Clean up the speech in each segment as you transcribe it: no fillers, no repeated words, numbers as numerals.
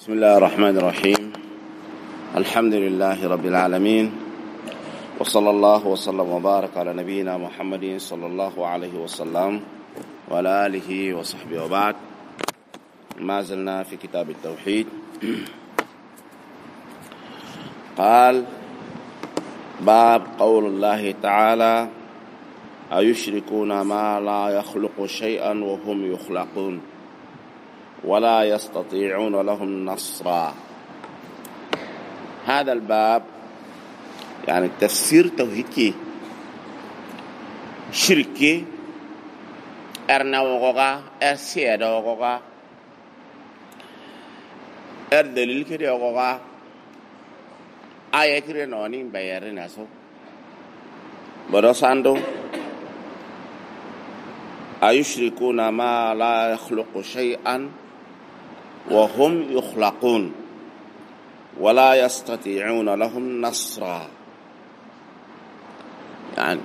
بسم الله الرحمن الرحيم. الحمد لله رب العالمين، وصلى الله وسلم وبارك على نبينا محمد صلى الله عليه وسلم وعلى آله وصحبه وبعد. ما زلنا في كتاب التوحيد. قال: باب قول الله تعالى: أيشركون ما لا يخلق شيئا وهم يخلقون ولا يستطيعون لهم نصرا. هذا الباب يعني تفسير توحيد كي شركي أرنا وغوغا أرسيادة وغوغا أردليل كده وغوغا آية كده نوني بياري ناسو برساندو أيشركون ما لا يخلق شيئا وهم يخلقون ولا يستطيعون لهم نصرا. يعني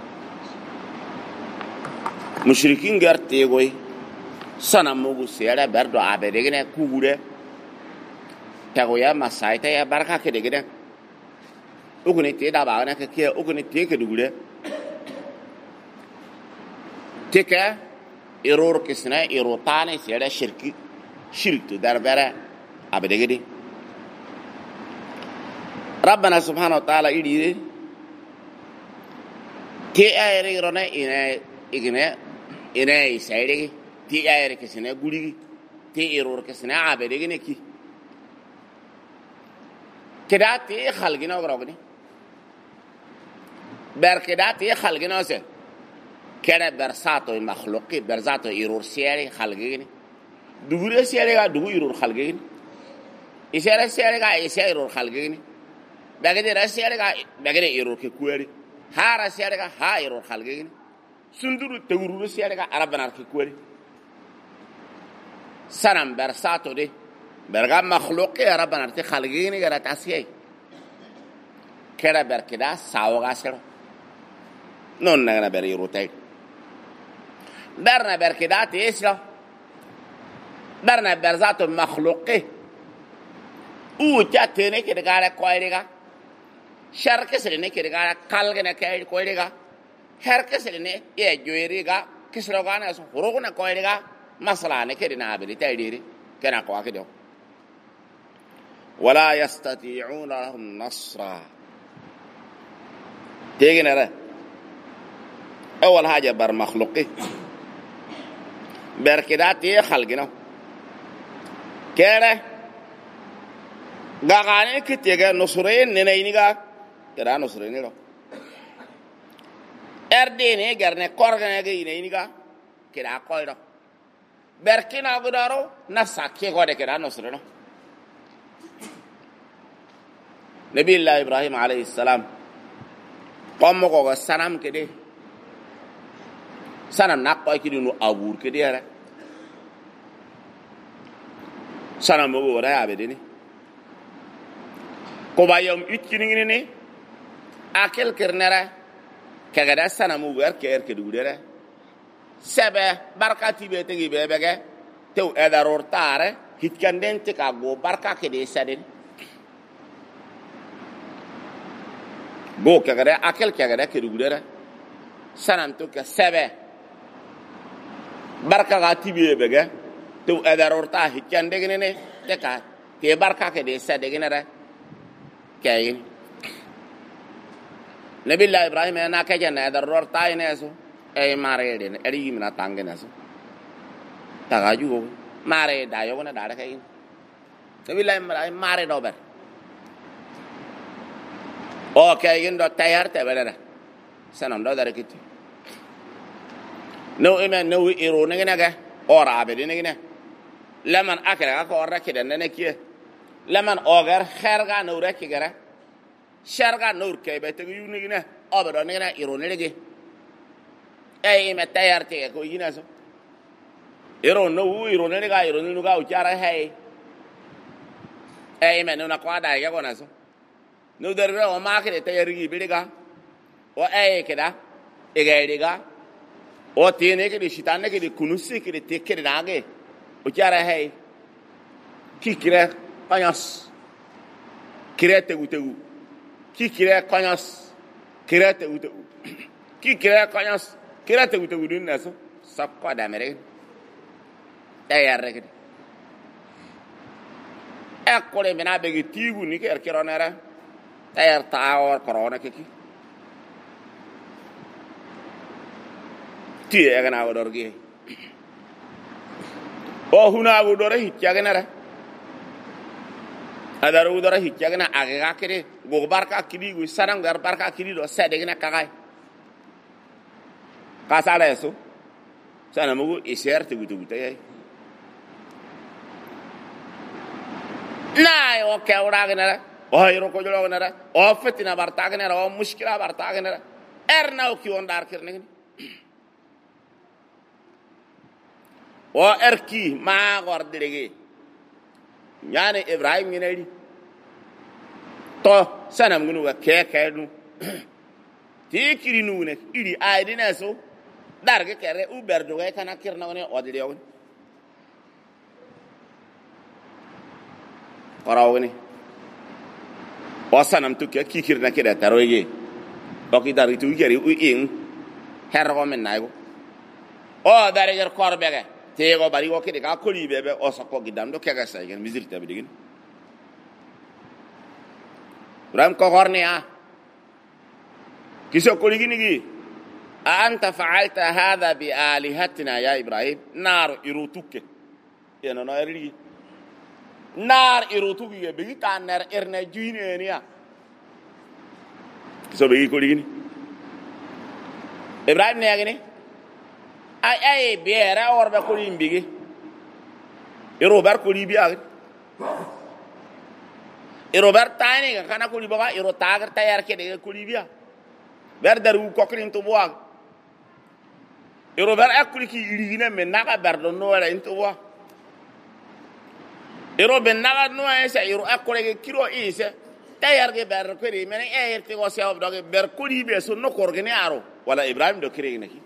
مشركين قرتيغوي سنة موغو سيارة بردو عبدالغنى كوغورة تغويا مسايتا يا بركة كدغنى أغني تيدا باغنى كيا أغني تيكا دوغورة تيكا إيرور كسنا إيروتاني سيارة شرك دربارة عبدالغنى. ربنا سبحانه وتعالى يدير تي ايري رونا إنا يسايري تي ايري كسنا غوري تي ايرور كسنا عبدالغنى كي كدا تي خلقنا وغرغني بر كدا تي خلقنا وسه كدا برساتو مخلوقي برزاتو ايرور سياري خلقني دوغوري سياري دوغو ايرور خلقني إسياري سياري إسياري ايرور خلقني bagade rasiyare ga bagade error ke kuwari ha rasiyare ga ha error khalgin sunduru tawru rasiyare ga arabana ke kuwari sanam bersato de berga makhluqi arabana te khalgin ga tasiyai kera berkida sawaga sero non na ber errotay berna berkida te isla berna berzato makhluqi u jatene ke daga koyriga sharke selene kirga kalgena kay koyriga herke selene e joyriga kislogana so horogna koyriga masala ne kirina abili taydiri kana ko akido wala yastati'una lahum nasra. تيجينا أول حاجة بر مخلوقي بركدات خلقنا كده غاني كتيجا نصرين نينيغا كده نصرين لو أرديني غرني كورغني نينيغا كده كويرو بركينا غدارو نساكي غودة كده نصرين نبي الله إبراهيم عليه السلام قام قوة سلام كده سلام نقاي كده نو أبور كده يا سلام هو وراء عبدني كوبا يوم يتكلمني أكل كرنرة كذا سلام هو غير كير كدودرة سبب بركاتي بيتي بيبقى تو أدارور تاره هيتكندن تكاغو بركة كده سدين go kagare akel kagare kedugudere sanam to ka sebe barka ga tibiye bege to edarorta hikande gnene te ka te barka ke de sade gnere kayin nabiy ibrahim na ka jana edarorta ineso e mare de eri mina tangeneso tagaju go mare da yo na da kayin nabiy ibrahim mare dober okay indo tayar te belera sanam do dare kiti no ina no iro ngene ga ora abedi ngene laman akra ka ora kide nene kiye laman ogar kharga no reki gara sharga nur ke bete yuni ngene obedo ngene iro nege ay me tayar te ko yina so iro no iro nege ga iro nu ga uchara hay ay me no na kwa da ga kona so no derre o makre tayari bidiga o ay keda egaydiga o tine ke shitane ke kunusi ke tekke nage o kyara hay kikre kanyas kire tegu ki kire kanyas kire tegu ki kire kanyas kire tegu dun naso sakko da mere tayar rek ekkole mena be tigu ni ke kironera tayar taawor corona ke ki ti e gana wodor gi o huna wodore hiccagenera adar wodore hiccagena aga kere go barka kidi go sanam gar barka kidi do sedegena kagay kasala eso sanamugo iserte gutu tay na o kewra genera o yoro ko jolo genera o fetina barta genera o mushkila barta genera erna o ki on dar kirne o erki ma gordirege nyane ibrahim ngeneri to sanam ngunu wa keke nu ti kiri nu ne iri aidina so darge kere u berdo ga kana kirna ne odile yon parawni o sanam tu ke kikirna kida taroye o ki dari tu geri u in hergo men nayo o darge korbege tego bari ko kede ka koli bebe o sakko gidam do kega say gen misil tabi digin ram ko hornia kiso koli gini gi anta fa'alta hadha bi alihatina ya ibrahim nar irutuke yana no erigi nar irutuke be ta nar erne juine niya kiso be koli gini ibrahim ne agini ay biera orbe ko limbigi Robert ko libiya Robert tani kana ko libaga tagar tayar ke de ko libiya ber daru ko krin to boag Robert akuli ki irigina men naga berdo no wala into wa ben naga no esa akole ke kiro ise tayar ke ber ko ri men te ko se ob doge ber ko libiya so no ko organi aro wala ibrahim do kire naki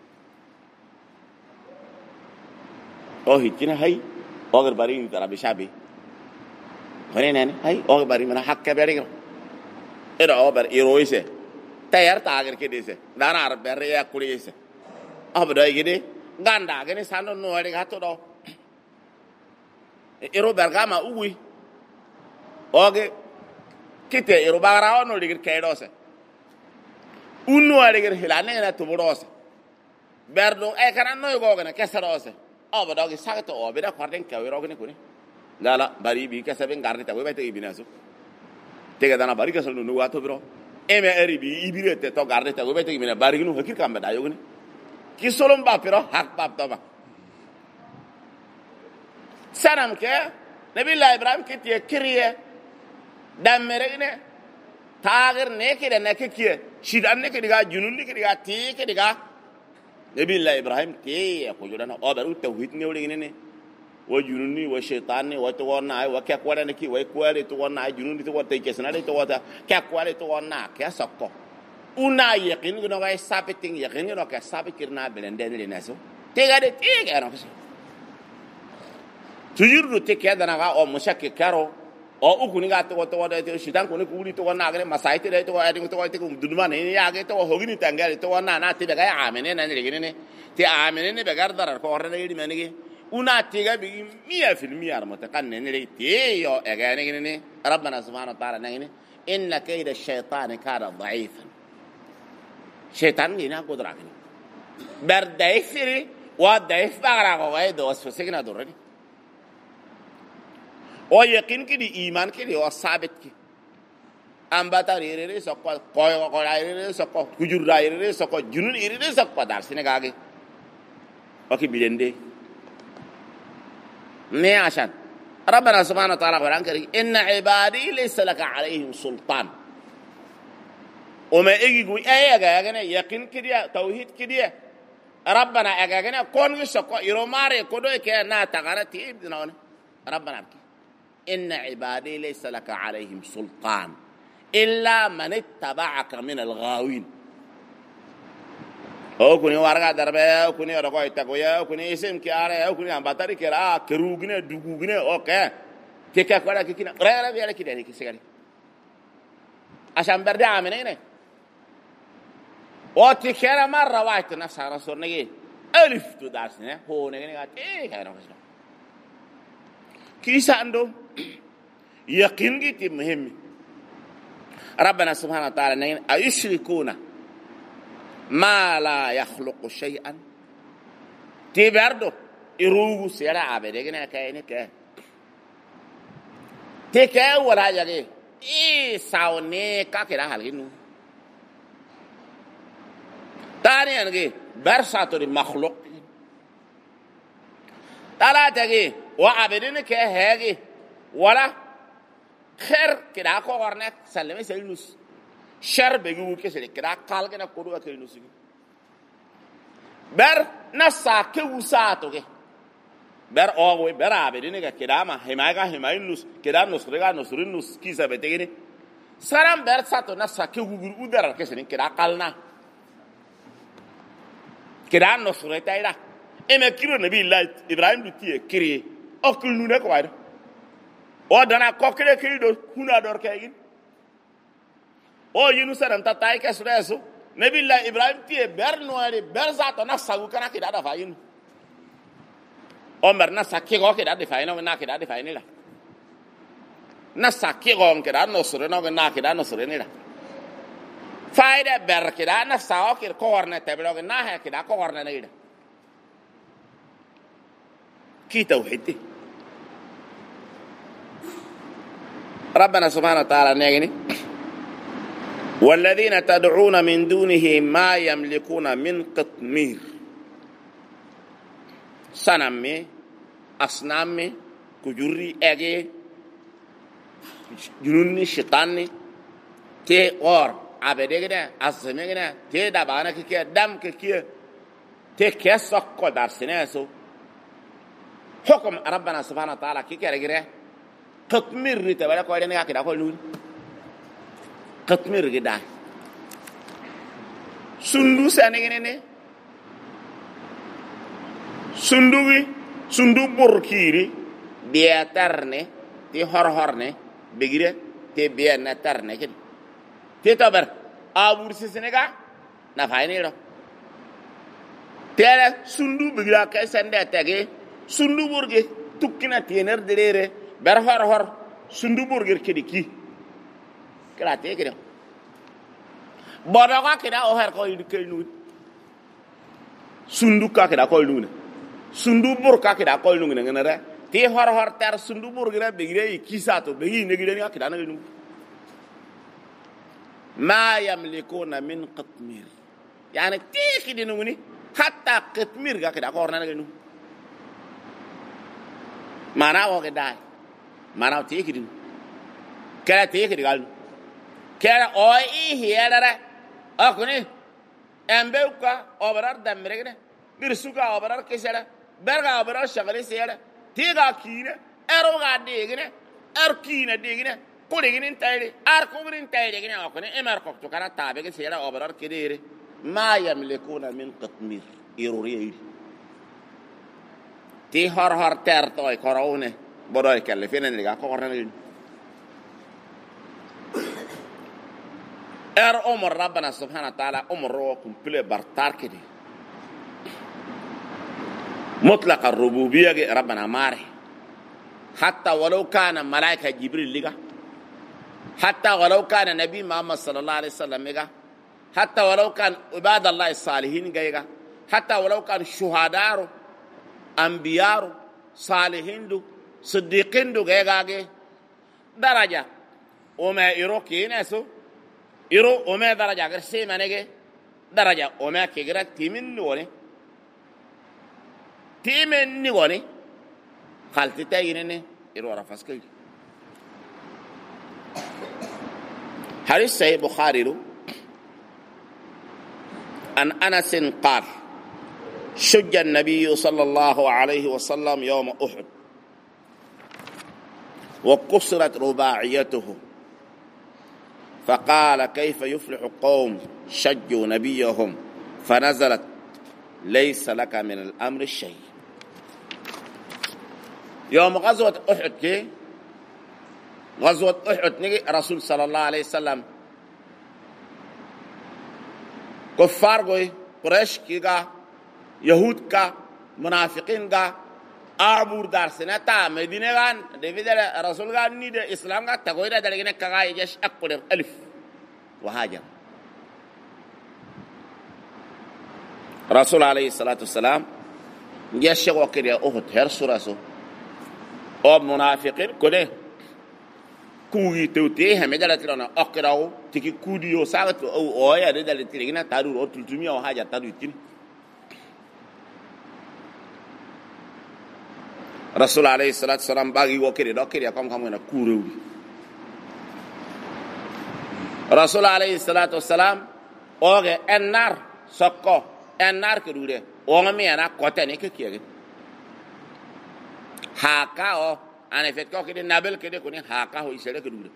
oh hikina hay ogar bari ni tara bishabi hone nani hay ogar bari mana hakka bari ko era obar iroise tayar tagar ke dese dana ar berre ya kulise abda yide ganda gene sando no ari gato do ero bergama uwi oge kite ero bagara ono digir kaydose unno ari gir hilane na tuburose berdo e kana no go gene kesarose aba dogi sagto o beda kwarden ka wero gene kuni lala bari bi ka saben garde ta we bete ibinaso tega dana bari ka solo no wato bro eme eri bi ibirete to garde ta we bete ibina bari gnu hakir kam da yogune ki solom ba pero hak bab to ba sanam ke nabi ibrahim ke tie kriye damere gene tagar ne ke da ne ke kiye shidan ne ke diga junun ne ke diga ti ke diga nabi ibrahim ke ko jodana o baru tauhid ne wori ne wa jununi wa shaytan wa to wona wa ka kwara ne ki wa kware to wona jununi to wata ke sanade to wata ka kware to wona ka sakko una yaqin no ga sabitin yaqin no ka sabikirna belende ne naso te ga de te ga no tujuru te ke dana ga o mushakki karo o ukuni ga to wata te shidan ko ne kuli to wona ga masaite de to adi to wata ko dunma ne ya ga to hogini tangari to wona na te ga amene na ne ne te amene ne be gardar ko horre ne menigi una te ga bi 100% armatakan ne ne te yo e ga ne ne rabbana subhanahu wa ta'ala ne inna kayda ash-shaytan kana dha'ifan shaytan ni na kodra ni ber daifiri wa daif bagara ko wa do so segna dorani o yaqin ki di iman ki di o sabit ki ambata rere so ko rere so ko kujur rere so ko junun rere so ko dar sine gage o ki bilende ne ashan rabbana subhanahu wa ta'ala quran kari inna ibadi laysa laka alayhim sultan o me egi gu ga ne yaqin ki di tauhid ki di rabbana ga ne kon gi so ko iro mare ko do ke na tagara ti ibna rabbana إن عبادي ليس لك عليهم سلطان إلا من اتبعك من الغاوين أو كوني وارغا دربه أو كوني رقاي تقويا أو كوني اسم كياره أو كوني أمباتري كرا كروغنة دوغنة أوكي تيكا كولا كينا رأي بيالا كده هيك سيجاري عشان برد عاملين وتكرر مرة واحد نفسها رسول نجي ألف تدرسنا هو نجي قال إيه كذا نفسه كيس عنده يقين جدا مهم ربنا سبحانه وتعالى نجي أيشركون ما لا يخلق شيئا تبردو يروغو سيرا عبدنا كأنك تكا ولا جاي إيه ساوني كاكيرا هالجنو تاني أنجي برساتو المخلوق تلا تجي وعبدنا كهاجي ولا خير كده كورنك سلمي سلنوس شر بيجو كسر كده قال كنا كورو كينوس بر نسا كوساتو كي بر أوه بر عبدنا كده ما هماينوس كده نصرينوس كيسا بتجيني سلام بر ساتو نسا كوجو ودر كسر كده قالنا كده نصري تايدا إما كيرو نبي الله إبراهيم لطيه كريه أكل نونه كوايد ودنا كوكله كيدو هنا دور كاين يونس أن تتاي كسرسو نبي الله إبراهيم تيه برنواري برزاتو نساقو كنا كده دفاعين أمر نساقي غو كده دفاعين ونا كده دفاعين لا نساقي غو كده نصرنا ونا كده نصرنا لا فايدة بر كده نساقو كده كورنا تبلغ ناه كده كورنا نيدا كي توحيدي ربنا سبحانه وتعالى نيجي والذين تدعون من دونه ما يملكون من قطمير سنامي أصنامي كجوري أجي جنوني شيطاني تي اور عبدنا أسمعنا تي دبانا كي دم كي تي كسق قدر سناسو حكم ربنا سبحانه وتعالى كي كرجره قطمير رتبلا كويلنا كده كويلون قطمير كده سندو سانينه سندو بركيري بياترني تي هرهرني بيجري تي بيانترني كده تي تبر أبورس سنجا نفايني له تيلا سندو بيجرا كيسندة تاجي سندو برجي تكينا تينر دريره برهر سندو برجر كديكي كلا تيجي كده بارا كده أوهر كوي كينون سندو كده كوي لونه سندو بركا كده كوي لونه نعنا تي هر تر سندو برجر بيجري كيساتو بيجي نجري كده نجلو ما يملكون من قطمير يعني تيجي كده نوني حتى قطمير كده كورنا نجلو ما ناوي كده ما ناوي تيجي كده كلا تيجي كده قال كلا أوي هي لره أكوني أمبيوكا أبرار دمركنا برسوكا أبرار كسرة برغا أبرار شغلة سيرة تيجا كينا أروغا ديجنا أركينا ديجنا كوريجين تايلي أركوبرين تايلي كنا أكوني إماركوك تكنا تابعك سيرة أبرار كديرة ما يملكون من قطمير إيروريه تي هر ترتاي كراونه بدأ يكلفين اللي كورنا أمر ربنا سبحانه وتعالى أمره كمبلي برتار كده مطلق الربوبية ربنا ماره حتى ولو كان ملائكة جبريل لغا حتى ولو كان نبي محمد صلى الله عليه وسلم لغا حتى ولو كان عباد الله الصالحين لغا حتى ولو كان شهداء أنبياء صالحين دو صديقين دو لغا درجة وما يروكي ناسو إيرو أمة درجة أگر سي منيجي درجة أمة كيغرا تيمين نيواني خالتي تايريني إيرو رافاس كيل حديث صحيح بخاري أن أنس قال شج النبي صلى الله عليه وسلم يوم أحد وكسرت رباعيته فقال كيف يفلح قوم شجوا نبيهم فنزلت ليس لك من الأمر شيء يوم غزوة أحد غزوة أحد نيجي رسول صلى الله عليه وسلم كفار قوي قريش كيغا يهود كا منافقين كا أعبور دار سنة مدينة كان دفيد رسول كان نيد إسلام كا تقويدا دلقنا كغا يجيش أقدر ألف وهاجر رسول عليه الصلاة والسلام يشي وكري أهد هرسو رسول أو منافقين كده كوي توتي هم دلت لنا أقراو تكي كوديو ساعة أو أويا دلت لنا تارو أو تلتمية وهاجر تارو تين رسول عليه الصلاة والسلام باقي وكري دوكري كم هنا كورو رسول عليه الصلاة والسلام أوجه النار سكو النار كروده أومي أنا قتني كيكيه هاكا أو أنا فيتكو كده نابل كده كوني هاكا هو يسير كروده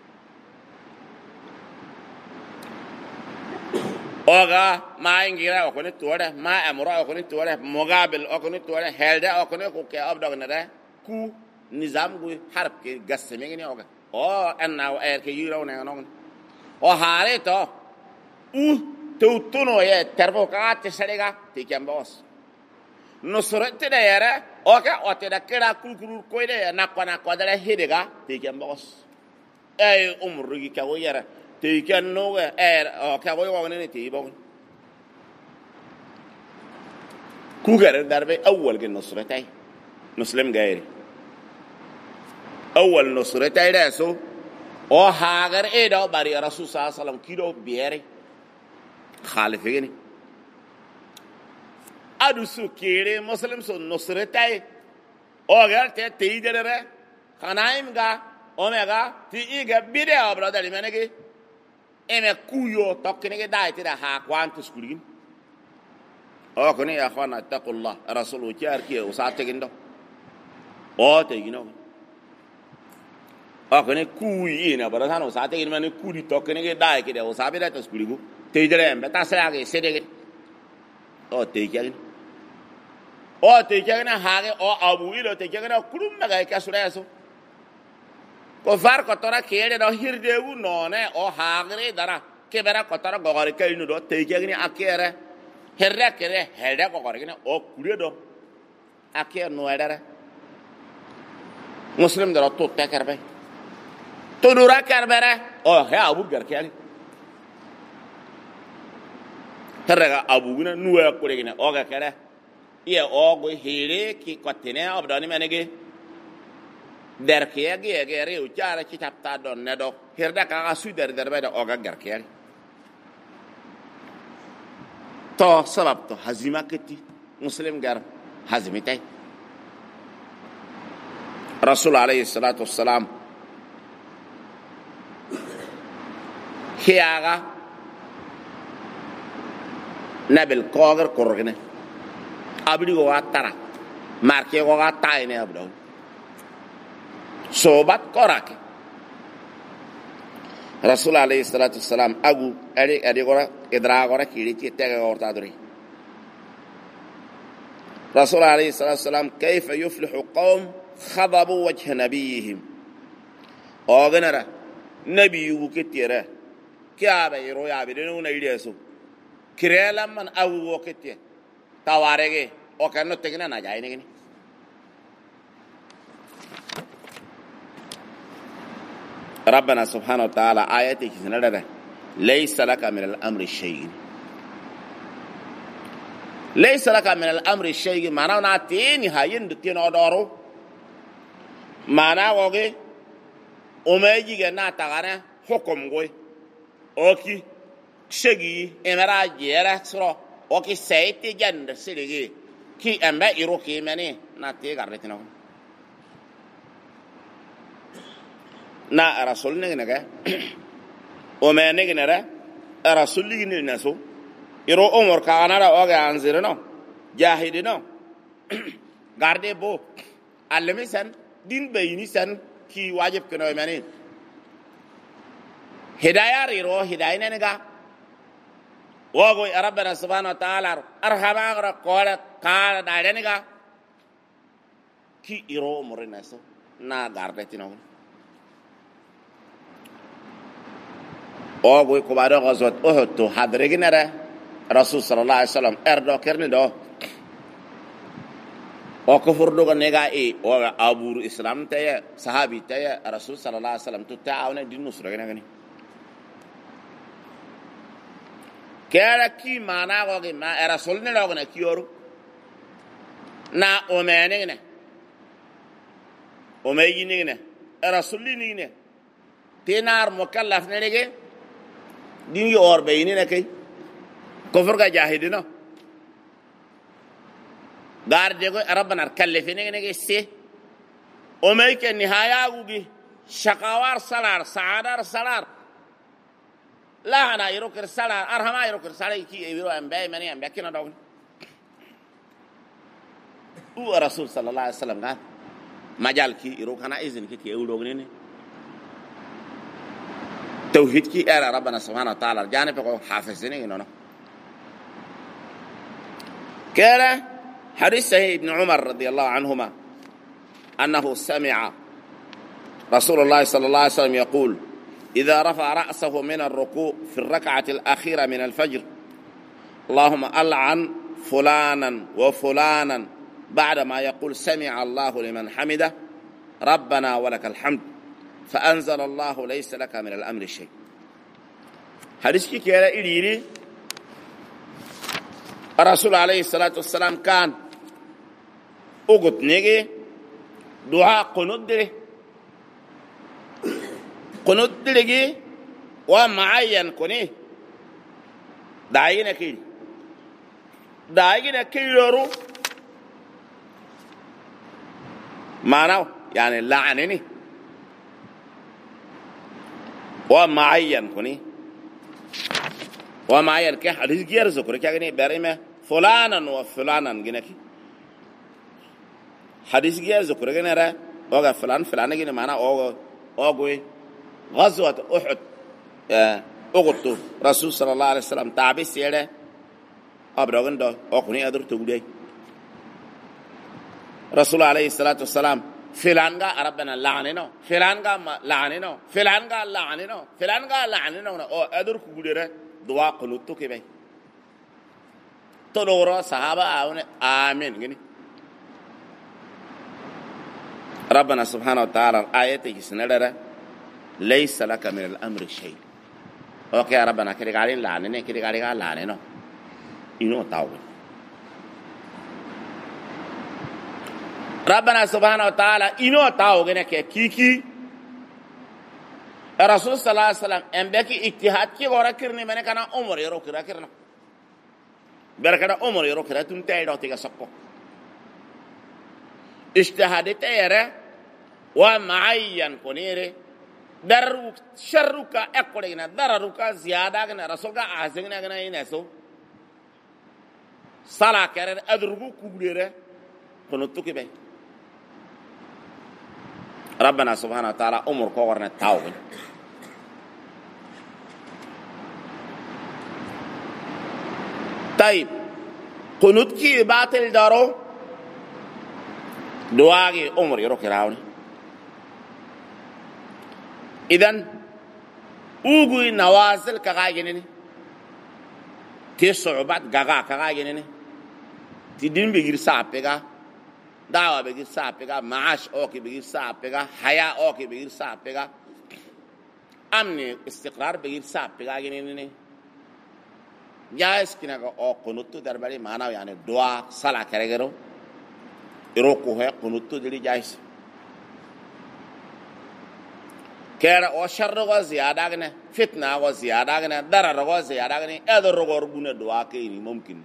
أوجا ما إنجيلا أو كوني توره ما أمورا أو كوني توره مقابل أو كوني توره هلدا أو كوني كوكي أبدا كنده كو نظام كوي حرب كي قسمي كني أوجا أو أنا أو كي يراو نعانون أو هاري تو توتونو يا تربو كات تسرقة تيجان باس نصرت تدا يرى أوكا أو تدا كذا كل كويدا نقونا كودا هيدعا تيجان باس أي رجي كوي يرى تيجان نوعه أو كوي وانه تيجان كوكر دربي أول كن نصرتاي مسلم غيري أول نصرتاي رأسو أو هاجر إيدا باري رسول صلى الله عليه وسلم كيلو بيري خالفيني أدوسو كيري مسلم سو نصرتاي أوغر تيجرة خنايم غا أوميغا تيجا بيدي أبرا داري منك إما كويو تكنيك دايتي ده هاكوان تسكولين أو كني يا أخوانا اتقوا الله رسول وجار كي وساتكين دو أو تيجينو أو كني كويين أبرا ثانو وساتكين مني كوري تكنيك داي كده وسابي ده تسكولينو تيجرة بتاسلاعي سيدك أو تيجين أو تيجين هاي أو أبوي لو تيجين كلهم مغاي كسرائسو كفار كتورا كيره ده هيردهو نونه أو هاغري دارا كبرا كتورا غاري كينو ده تيجين أكيره هرّا كره هرّا كغارينا أو كوري ده أكير نوادره مسلم ده تو تكربه تو نورا كربره أو هي أبو غركيالي هرّا أبو غنا نوع كورينا أو غكره يا أو هيري كي كتنه أبداني منيجي دركيا جيري وجارة كي تبتا دون ندو هرّا كعاسو دربه أو غركيالي تو سبب تو هزيمة كتي مسلم غير هزيمتي رسول عليه الصلاة والسلام هياغا نبل كوغر كورغنه أبدي غوا ترى ماركي غوا تاينه أبدو صوبات كوراك رسول عليه الصلاة والسلام أقول أدي غورا إدراك غورا كيري تيجي غورا تدري رسول عليه الصلاة والسلام كيف يفلح قوم خضبوا وجه نبيهم أغنرا نبي وكتيرة كيا بيرو يا بيرو نيليسو كريلا من أو وكتير توارعه أو كأنه تكنا نجاينه كني ربنا سبحانه وتعالى آياتي كذا ليس لك من الأمر شيء ليس لك من الأمر شيء معناه ناتين هاين دتين أدارو معناه وعي أميجي جنا تغنى حكم قوي أوكي شيء إمرا جيرة سرا أوكي سيد جند سيرجي كي أمبا يروكي مني ناتي قررتنا na rasul ne naga o me ne gnara rasul li ne naso iro umur ka anara o ga anzir no jahid no garde bo almi san din bayni san ki wajib keno mani hidayah iro hidayah ne ga wo go rabbana subhanahu wa ta'ala arhama gra qala ka da ne ga ki iro umur naso na garde tino ogo ko bado gazwat uhud to hadreginara rasul sallallahu alaihi wasallam erdo kerni do o ko furdo ga nega e o abur islam taya sahabi taya rasul sallallahu alaihi wasallam to taawna din nusra gani kera ki mana go ge ma rasul ne lo na kiyoru na o mene ne o meyi ne rasul ni ne tenar mukallaf ne ge din yo or be ni ne kay kufur ga jahidina dar jego rabbana kallifine ne se o may ke nihaya gugi shaqawar salar saadar salar la ana yurukir salar arhama yurukir salai ki e wiro ambe mani ambe kina daw u rasul sallallahu alaihi wasallam ga majal ki irukana izin ki e wudo ne توحيد كي أرى ربنا سبحانه وتعالى جانب يقول حافظينه إنه كان حديث صحيح ابن عمر رضي الله عنهما أنه سمع رسول الله صلى الله عليه وسلم يقول إذا رفع رأسه من الركوع في الركعة الأخيرة من الفجر اللهم ألعن فلانا وفلانا بعدما يقول سمع الله لمن حمده ربنا ولك الحمد فأنزل الله ليس لك من الأمر شيء حديث كي كيرا إليري الرسول عليه الصلاة والسلام كان أقول نيجي دعاء قنود دري ومعين كوني داينا كي يورو معناه يعني لعنني ومعين كوني ومعين كي حديث غير ذكر كاغني بريمه فلانا وفلانا جنكي حديث غير ذكر غنرا اوغا فلان غني معنا اوغوي غزوه احد اوغتو رسول صلى الله عليه وسلم تعبي سيره ابرغن دو اوكني ادر تودي رسول عليه الصلاه والسلام فلانغا ربنا لعننا فلانغا لعننا فلانغا لعننا فلانغا لعننا او ادر كغدره دعاء قنوتو كبي تدورا صحابه امين غني ربنا سبحانه وتعالى ايته سنره ليس لك من الامر شيء اوكي ربنا كده قالين لعننا كده قالين لعننا انو تاو ربنا سبحانه وتعالى إنو تاو غنك كيكي الرسول صلى الله عليه وسلم أمبكي اجتهاد كي غورا كرني من كنا عمر يرو كرنا بركنا عمر يرو كرا تنتهي دو تيجا سقو اجتهادته يرى ومعين كونيري دروك شرك أقولنا دروك زيادة غنا رسولك عزنا غنا ينسو صلاة كرر أدركو كبيرة كنوتو كبير ربنا سبحانه وتعالى أمر كورنا التاوين طيب قنوت كي باطل دارو دواغي أمر يروك راوني إذن أوغوي نوازل كغاينيني تي صعوبات كغاينيني تي دين بيجير سابقا دعوة بيجير سابقا معاش أوكي بيجير سابقا حياة أوكي بيجير سابقا أمن استقرار بيجير سابقا ينيني جائز كنا أو قنوتو دربالي مانا يعني دعاء صلاة كريجرو يروكو هي قنوتو دلي جائز كير أو شر غو زيادة غنى فتنة غو زيادة غنى ضرر غو زيادة غنى أدر غو ربنا دعاء كيني ممكن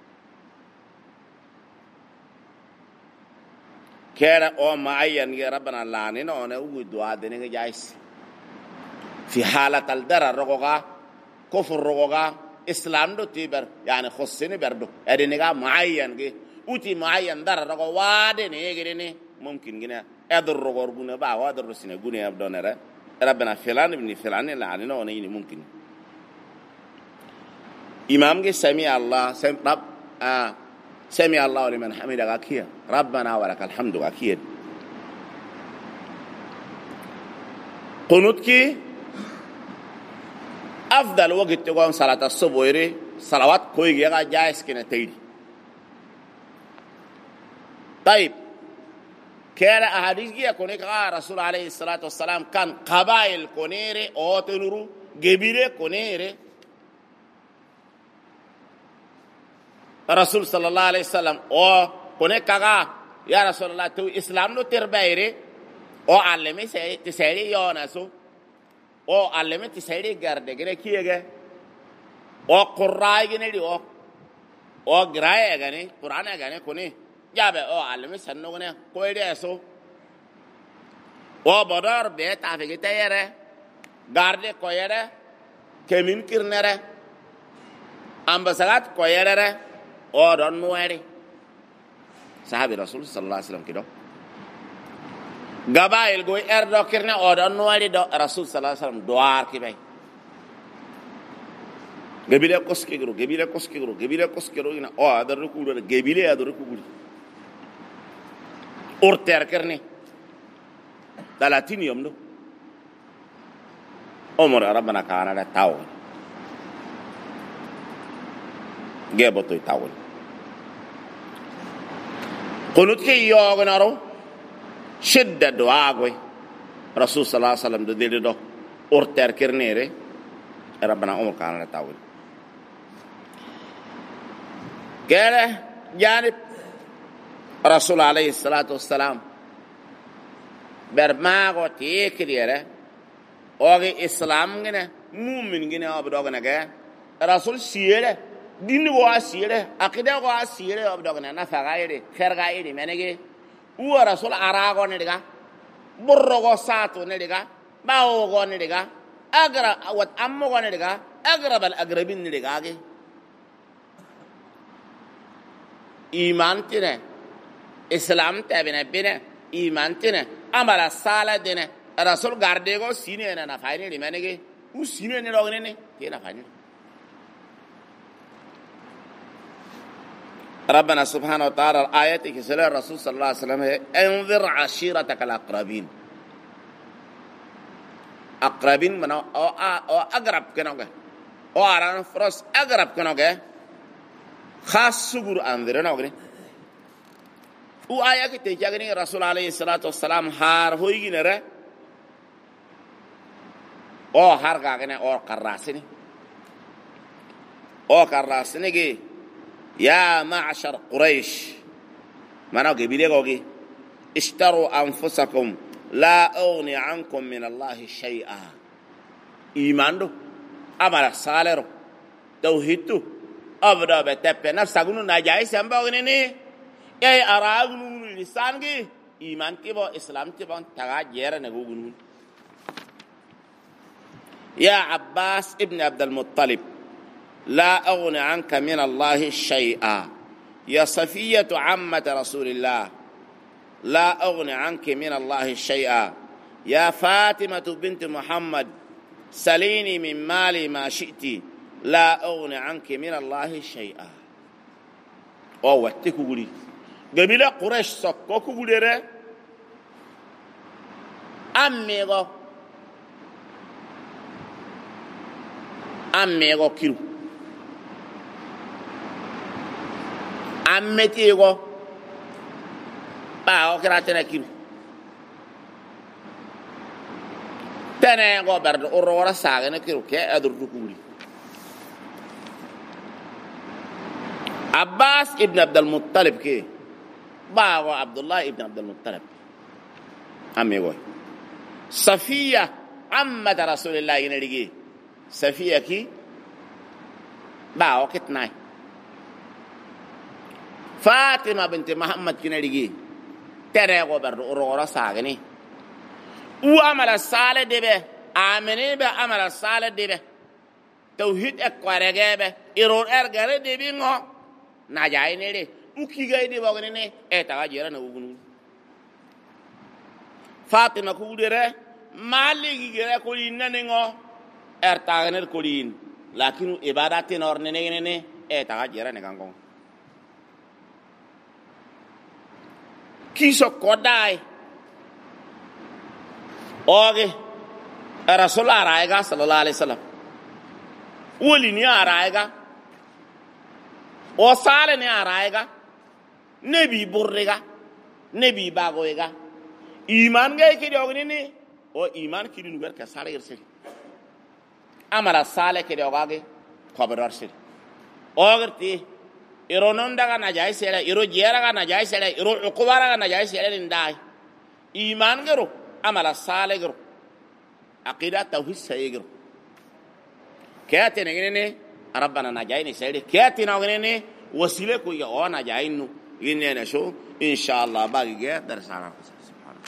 كير أو معين يا ربنا لعننا أنا أقول دعاء دينه جائز في حالة الضرر رغوغا كفر رغوغا إسلام دو تيبر يعني خصني بردو أدينه معين جي أوتي معين ضرر رغو وادنه يجرينه ممكن جنا أدر رغو ربنا با وادر رسينه جوني أبدونه ربنا فلان ابن فلان لعننا أنا يني ممكن إمام جي سمع الله رب سمع الله لمن حمده أكيد ربنا ولك الحمد أكيد قنوت كي afdal waqti gon salata subuiri salawat koy ga jais kina taydi طيب كان أحاديث جي كوني كا رسول عليه الصلاة والسلام كان قبائل كونيري أو تنورو جبيرة كونيري رسول صلى الله عليه وسلم أو كوني كا يا رسول الله تو إسلام لو تربيري أو علمي تسيري يونسو أو علمي تسيري غرد غير كيجا أو قراء غني أو غراء غني قرآن غني كوني جابه أو علمي سنوغني كويدي أسو أو بدر بيت عفيك تيره غاردي كويره كمين كيرنره أمبسغات كويره أو دون مواري صحابي رسول صلى الله عليه وسلم كده قبائل قوي اردو كيرنا أو دون مواري دو رسول صلى الله عليه وسلم دوار كي باي قبيلة كسكيرو قبيلة كسكيرو قبيلة كسكيرو هنا أو أدر ركوع قبيلة أدر ركوع أورتير كرني 30 يوم دو عمر ربنا كان على تاول جابتو تاول قلت كي يوغنارو شدة دعاء رسول صلى الله عليه وسلم دو أورتير كرني ري ربنا عمر كان على تاول قال جانب رسول عليه الصلاة والسلام برماغو تيكريره اوغي اسلام غنا مؤمن غنا ابدوغنا غا رسول سيره دين وا سيره عقيده وا سيره ابدوغنا نفغايري خرغايري منغي و رسول اراغو ندغا برغو ساتو ندغا باوغو ندغا اغرا وات امغو ندغا اغرب الاغربين ندغا ایمان تنه اسلام تابنه بنه ایمان تنه امر سالا دنه رسول گاردگو سینه نه نفاینه لیمنگه او سینه نه روغنه نه یه نفاینه ربنا سبحانه وتعالى آيات کی صلی رسول صلی الله علیه وسلم ہے انذر عشیرتک الاقربین اقربین منو او اقرب کنوگه او اران فرس اقرب کنوگه خاص سگور انذر نوگه او آیا کی تیجاگنی رسول علیه الصلاة والسلام هار ہوئی نره او هر گاگنه او قراسنی او قراسنی گی يا معشر قريش منو قبيله قوي اشتروا أنفسكم لا أغني عنكم من الله شيئا إيمان دو أمر صالر توحيد أبدا بتبع نفسك نجايس هم بعدين يا أراغنو لسان كي إيمان كي با إسلام كي با تغير نقولون يا عباس ابن عبد المطلب لا أغني عنك من الله شيئا يا صفية عمة رسول الله لا أغني عنك من الله شيئا يا فاطمة بنت محمد سليني من مالي ما شئت لا أغني عنك من الله شيئا أو واتكولي قبل قريش سكوكولي ره أميغو كيلو ametigo ba o kratena kilu tene go berdo orora saga na kilu ke adur dukuli Abbas ibn Abdul Muttalib ke ba go Abdullah ibn Abdul Muttalib amigo Safiya amma Rasulullah ineligi Safiya ki ba o kitnai فاطمة بنت محمد كنريجي ترى غبر أورورا ساغني وعمل الصالح دبه آمني بعمل الصالح دبه توحيد أقوارجه به إيرور أرجع دبينه نجاي نري وكيجاي دبوغني تاجيرا نوغنو فاطمة كودره مالي جيرا كولين نينغو تاجنر كولين لكن إبادات نور نينغني تاجيرا نينغو kiso kodai oge rasul araiga sallallahu alaihi wasallam woli ni araiga o sale ni araiga nebi burriga nebi bagoiga iman ga ke dogni ni o iman ki dun wer ka sale yerse amala sale ke dogage khabar sir ogerti ironon daga najai sele iro jera ga najai sele iro uqwara ga najai sele ndai iman gero amala sale gero aqida tauhid sayegero كاتنا غنيني ربنا نجايني سيدي كاتنا غنيني وسيله كو يا انا جاينو غنينا شو ان شاء الله باقي درس على